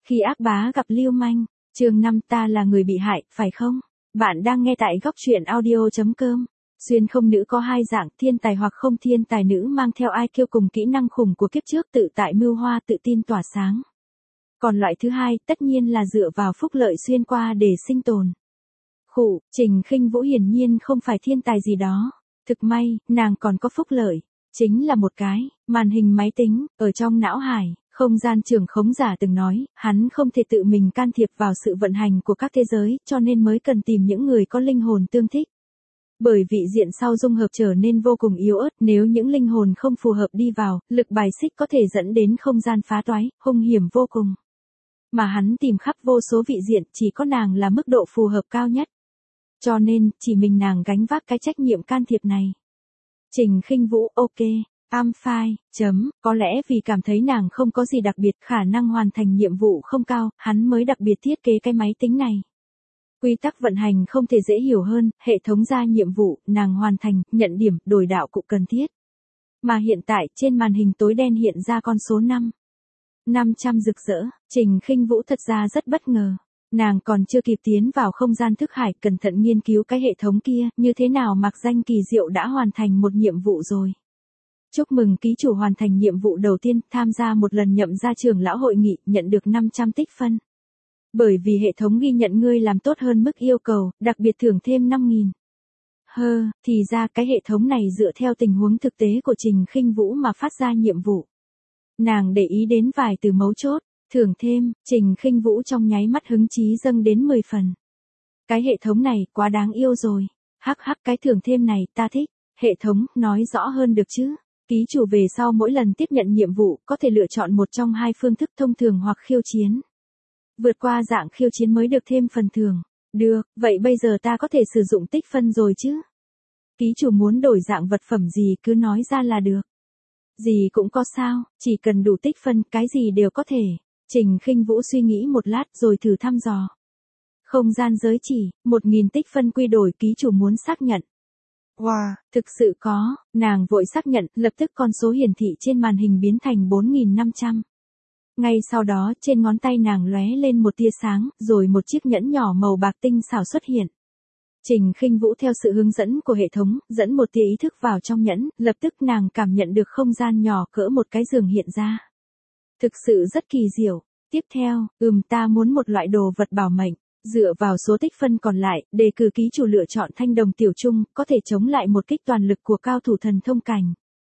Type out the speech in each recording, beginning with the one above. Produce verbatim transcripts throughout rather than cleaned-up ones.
Khi ác bá gặp lưu manh, chương năm ta là người bị hại, phải không? Bạn đang nghe tại góc truyện audio chấm com. Xuyên không nữ có hai dạng, thiên tài hoặc không thiên tài. Nữ mang theo ai kiêu cùng kỹ năng khủng của kiếp trước, tự tại mưu hoa, tự tin tỏa sáng. Còn loại thứ hai, tất nhiên là dựa vào phúc lợi xuyên qua để sinh tồn. Khụ, Trình Khinh Vũ hiển nhiên không phải thiên tài gì đó. Thực may, nàng còn có phúc lợi. Chính là một cái, màn hình máy tính, ở trong não hải. Không gian trưởng khống giả từng nói, hắn không thể tự mình can thiệp vào sự vận hành của các thế giới, cho nên mới cần tìm những người có linh hồn tương thích. Bởi vị diện sau dung hợp trở nên vô cùng yếu ớt, nếu những linh hồn không phù hợp đi vào, lực bài xích có thể dẫn đến không gian phá toái, hung hiểm vô cùng. Mà hắn tìm khắp vô số vị diện, chỉ có nàng là mức độ phù hợp cao nhất. Cho nên, chỉ mình nàng gánh vác cái trách nhiệm can thiệp này. Trình Khinh Vũ, ok. I'm fine, chấm, có lẽ vì cảm thấy nàng không có gì đặc biệt, khả năng hoàn thành nhiệm vụ không cao, hắn mới đặc biệt thiết kế cái máy tính này. Quy tắc vận hành không thể dễ hiểu hơn, hệ thống ra nhiệm vụ, nàng hoàn thành, nhận điểm, đổi đạo cụ cần thiết. Mà hiện tại, trên màn hình tối đen hiện ra con số năm. năm trăm rực rỡ, Trình Khinh Vũ thật ra rất bất ngờ. Nàng còn chưa kịp tiến vào không gian thức hải, cẩn thận nghiên cứu cái hệ thống kia, như thế nào mặc danh kỳ diệu đã hoàn thành một nhiệm vụ rồi. Chúc mừng ký chủ hoàn thành nhiệm vụ đầu tiên, tham gia một lần nhậm gia trưởng lão hội nghị, nhận được năm trăm tích phân. Bởi vì hệ thống ghi nhận ngươi làm tốt hơn mức yêu cầu, đặc biệt thưởng thêm năm nghìn. Hơ, thì ra cái hệ thống này dựa theo tình huống thực tế của Trình Khinh Vũ mà phát ra nhiệm vụ. Nàng để ý đến vài từ mấu chốt, thưởng thêm, Trình Khinh Vũ trong nháy mắt hứng chí dâng đến mười phần. Cái hệ thống này quá đáng yêu rồi. Hắc hắc, cái thưởng thêm này ta thích. Hệ thống, nói rõ hơn được chứ? Ký chủ về sau mỗi lần tiếp nhận nhiệm vụ, có thể lựa chọn một trong hai phương thức thông thường hoặc khiêu chiến. Vượt qua dạng khiêu chiến mới được thêm phần thưởng. Được, vậy bây giờ ta có thể sử dụng tích phân rồi chứ? Ký chủ muốn đổi dạng vật phẩm gì cứ nói ra là được. Gì cũng có sao, chỉ cần đủ tích phân, cái gì đều có thể. Trình Khinh Vũ suy nghĩ một lát rồi thử thăm dò. Không gian giới chỉ, một nghìn tích phân quy đổi, ký chủ muốn xác nhận. Wow, thực sự có, nàng vội xác nhận, lập tức con số hiển thị trên màn hình biến thành bốn nghìn năm trăm. Ngay sau đó, trên ngón tay nàng lóe lên một tia sáng, rồi một chiếc nhẫn nhỏ màu bạc tinh xảo xuất hiện. Trình Khinh Vũ theo sự hướng dẫn của hệ thống, dẫn một tia ý thức vào trong nhẫn, lập tức nàng cảm nhận được không gian nhỏ cỡ một cái giường hiện ra. Thực sự rất kỳ diệu. Tiếp theo, ừm ta muốn một loại đồ vật bảo mệnh. Dựa vào số tích phân còn lại, đề cử ký chủ lựa chọn thanh đồng tiểu trung, có thể chống lại một kích toàn lực của cao thủ thần thông cảnh.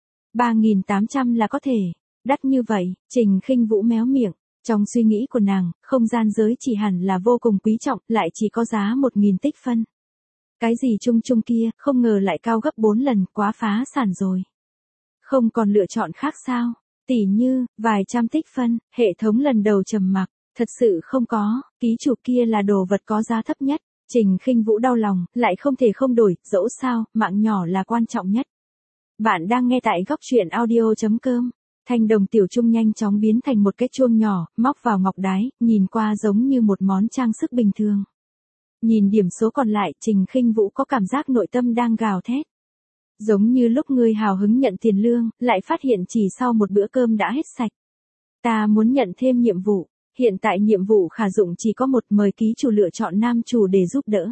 ba nghìn tám trăm là có thể. Đắt như vậy, Trình Khinh Vũ méo miệng. Trong suy nghĩ của nàng, không gian giới chỉ hẳn là vô cùng quý trọng, lại chỉ có giá một nghìn tích phân. Cái gì trung trung kia, không ngờ lại cao gấp bốn lần, quá phá sản rồi. Không còn lựa chọn khác sao? Tỉ như, vài trăm tích phân, hệ thống lần đầu trầm mặc. Thật sự không có, ký chủ kia là đồ vật có giá thấp nhất. Trình Khinh Vũ đau lòng, lại không thể không đổi, dẫu sao, mạng nhỏ là quan trọng nhất. Bạn đang nghe tại góc truyện audio chấm com. Thanh đồng tiểu trung nhanh chóng biến thành một cái chuông nhỏ, móc vào ngọc đái, nhìn qua giống như một món trang sức bình thường. Nhìn điểm số còn lại, Trình Khinh Vũ có cảm giác nội tâm đang gào thét. Giống như lúc ngươi hào hứng nhận tiền lương, lại phát hiện chỉ sau một bữa cơm đã hết sạch. Ta muốn nhận thêm nhiệm vụ. Hiện tại nhiệm vụ khả dụng chỉ có một, mời ký chủ lựa chọn nam chủ để giúp đỡ.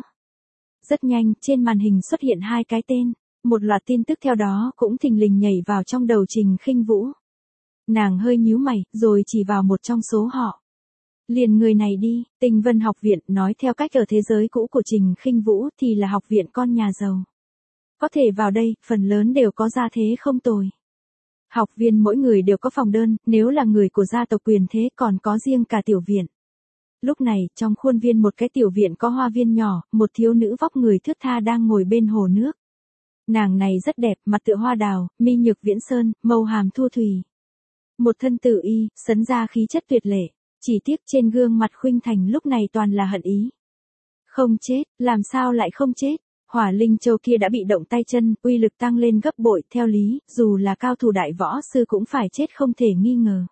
Rất nhanh, trên màn hình xuất hiện hai cái tên. Một loạt tin tức theo đó cũng thình lình nhảy vào trong đầu Trình Khinh Vũ. Nàng hơi nhíu mày, rồi chỉ vào một trong số họ. Liền người này đi, Tinh Vân học viện, nói theo cách ở thế giới cũ của Trình Khinh Vũ thì là học viện con nhà giàu. Có thể vào đây, phần lớn đều có gia thế không tồi. Học viên mỗi người đều có phòng đơn, nếu là người của gia tộc quyền thế còn có riêng cả tiểu viện. Lúc này, trong khuôn viên một cái tiểu viện có hoa viên nhỏ, một thiếu nữ vóc người thướt tha đang ngồi bên hồ nước. Nàng này rất đẹp, mặt tựa hoa đào, mi nhược viễn sơn, màu hàm thu thủy. Một thân tử y, sấn ra khí chất tuyệt lệ, chỉ tiếc trên gương mặt khuynh thành lúc này toàn là hận ý. Không chết, làm sao lại không chết? Hỏa Linh Châu kia đã bị động tay chân, uy lực tăng lên gấp bội, theo lý, dù là cao thủ đại võ sư cũng phải chết không thể nghi ngờ.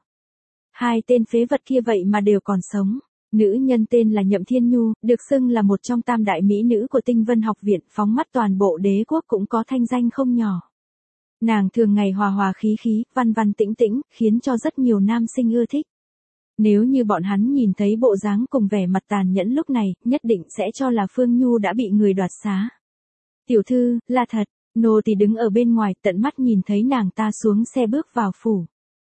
Hai tên phế vật kia vậy mà đều còn sống. Nữ nhân tên là Nhậm Thiên Nhu, được xưng là một trong tam đại mỹ nữ của Tinh Vân học viện, phóng mắt toàn bộ đế quốc cũng có thanh danh không nhỏ. Nàng thường ngày hòa hòa khí khí, văn văn tĩnh tĩnh, khiến cho rất nhiều nam sinh ưa thích. Nếu như bọn hắn nhìn thấy bộ dáng cùng vẻ mặt tàn nhẫn lúc này, nhất định sẽ cho là Phương Nhu đã bị người đoạt xá. Tiểu thư, là thật, nô tỳ đứng ở bên ngoài tận mắt nhìn thấy nàng ta xuống xe bước vào phủ.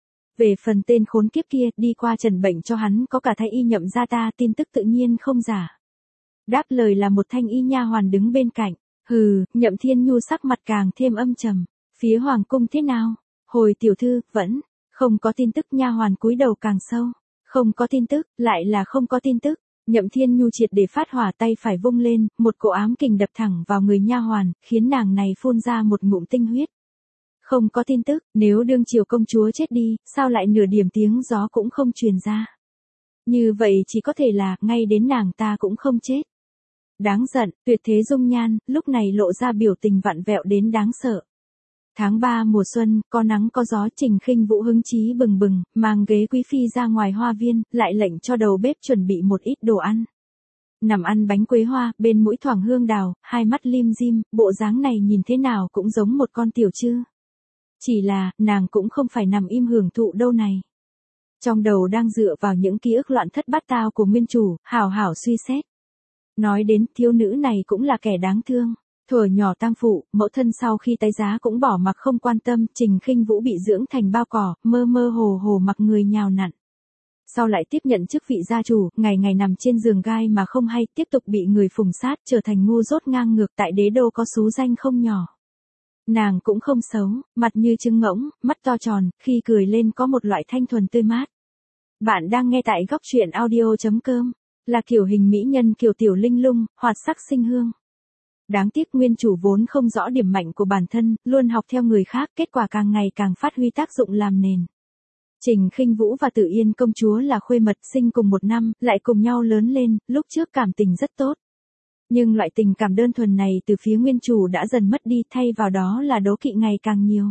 Về phần tên khốn kiếp kia, đi qua trần bệnh cho hắn có cả thái y nhậm gia ta, tin tức tự nhiên không giả. Đáp lời là một thanh y nha hoàn đứng bên cạnh. Hừ, Nhậm Thiên Nhu sắc mặt càng thêm âm trầm. Phía hoàng cung thế nào? Hồi tiểu thư, vẫn không có tin tức. Nha hoàn cúi đầu càng sâu. Không có tin tức, lại là không có tin tức. Nhậm Thiên Nhu triệt để phát hỏa, tay phải vung lên, một cỗ ám kình đập thẳng vào người nha hoàn, khiến nàng này phun ra một ngụm tinh huyết. Không có tin tức, nếu đương triều công chúa chết đi, sao lại nửa điểm tiếng gió cũng không truyền ra? Như vậy chỉ có thể là, ngay đến nàng ta cũng không chết. Đáng giận, tuyệt thế dung nhan, lúc này lộ ra biểu tình vặn vẹo đến đáng sợ. Tháng ba mùa xuân, có nắng có gió, Trình Khinh Vũ hứng chí bừng bừng, mang ghế quý phi ra ngoài hoa viên, lại lệnh cho đầu bếp chuẩn bị một ít đồ ăn. Nằm ăn bánh quế hoa, bên mũi thoảng hương đào, hai mắt lim dim, bộ dáng này nhìn thế nào cũng giống một con tiểu trư. Chỉ là, nàng cũng không phải nằm im hưởng thụ đâu này. Trong đầu đang dựa vào những ký ức loạn thất bát tao của nguyên chủ, hảo hảo suy xét. Nói đến, thiếu nữ này cũng là kẻ đáng thương. Thuở nhỏ tang phụ, mẫu thân sau khi tái giá cũng bỏ mặc không quan tâm, Trình Khinh Vũ bị dưỡng thành bao cỏ, mơ mơ hồ hồ mặc người nhào nặn. Sau lại tiếp nhận chức vị gia chủ, ngày ngày nằm trên giường gai mà không hay, tiếp tục bị người phùng sát, trở thành ngu dốt ngang ngược, tại đế đô có xú danh không nhỏ. Nàng cũng không xấu, mặt như trứng ngỗng, mắt to tròn, khi cười lên có một loại thanh thuần tươi mát. Bạn đang nghe tại góc truyện audio chấm com, là kiểu hình mỹ nhân kiểu tiểu linh lung, hoạt sắc sinh hương. Đáng tiếc nguyên chủ vốn không rõ điểm mạnh của bản thân, luôn học theo người khác, kết quả càng ngày càng phát huy tác dụng làm nền. Trình Khinh Vũ và Tử Yên công chúa là khuê mật, sinh cùng một năm, lại cùng nhau lớn lên, lúc trước cảm tình rất tốt. Nhưng loại tình cảm đơn thuần này từ phía nguyên chủ đã dần mất đi, thay vào đó là đố kỵ ngày càng nhiều.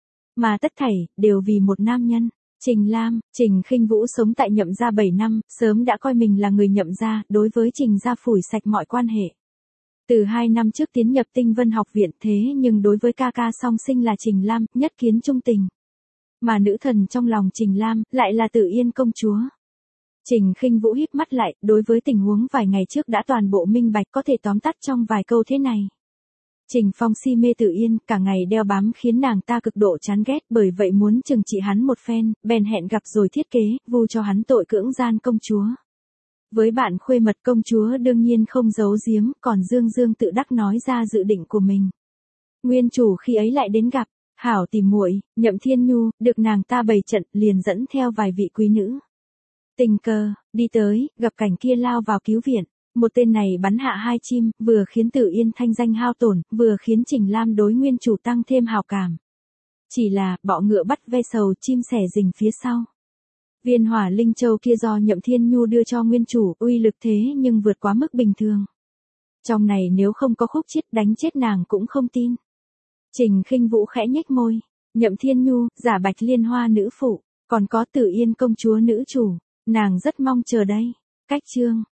Mà tất thảy, đều vì một nam nhân. Trình Lam, Trình Khinh Vũ sống tại Nhậm gia bảy năm, sớm đã coi mình là người Nhậm gia, đối với Trình gia phủi sạch mọi quan hệ. Từ hai năm trước tiến nhập Tinh Vân học viện, thế nhưng đối với ca ca song sinh là Trình Lam, nhất kiến trung tình. Mà nữ thần trong lòng Trình Lam, lại là Tử Yên công chúa. Trình Khinh Vũ híp mắt lại, đối với tình huống vài ngày trước đã toàn bộ minh bạch, có thể tóm tắt trong vài câu thế này. Trình Phong si mê Tử Yên, cả ngày đeo bám khiến nàng ta cực độ chán ghét, bởi vậy muốn trừng trị hắn một phen, bèn hẹn gặp rồi thiết kế, vu cho hắn tội cưỡng gian công chúa. Với bạn khuê mật, công chúa đương nhiên không giấu giếm, còn Dương Dương tự đắc nói ra dự định của mình. Nguyên chủ khi ấy lại đến gặp, hảo tìm muội, Nhậm Thiên Nhu, được nàng ta bày trận, liền dẫn theo vài vị quý nữ. Tình cờ, đi tới, gặp cảnh kia lao vào cứu viện. Một tên này bắn hạ hai chim, vừa khiến Tử Yên thanh danh hao tổn, vừa khiến Trình Lam đối nguyên chủ tăng thêm hào cảm. Chỉ là, bọ ngựa bắt ve sầu, chim sẻ rình phía sau. Viên hỏa linh châu kia do Nhậm Thiên Nhu đưa cho nguyên chủ, uy lực thế nhưng vượt quá mức bình thường. Trong này nếu không có khúc chiết, đánh chết nàng cũng không tin. Trình Khinh Vũ khẽ nhếch môi. Nhậm Thiên Nhu, giả bạch liên hoa nữ phụ, còn có Tử Yên công chúa nữ chủ. Nàng rất mong chờ đây. Cách chương.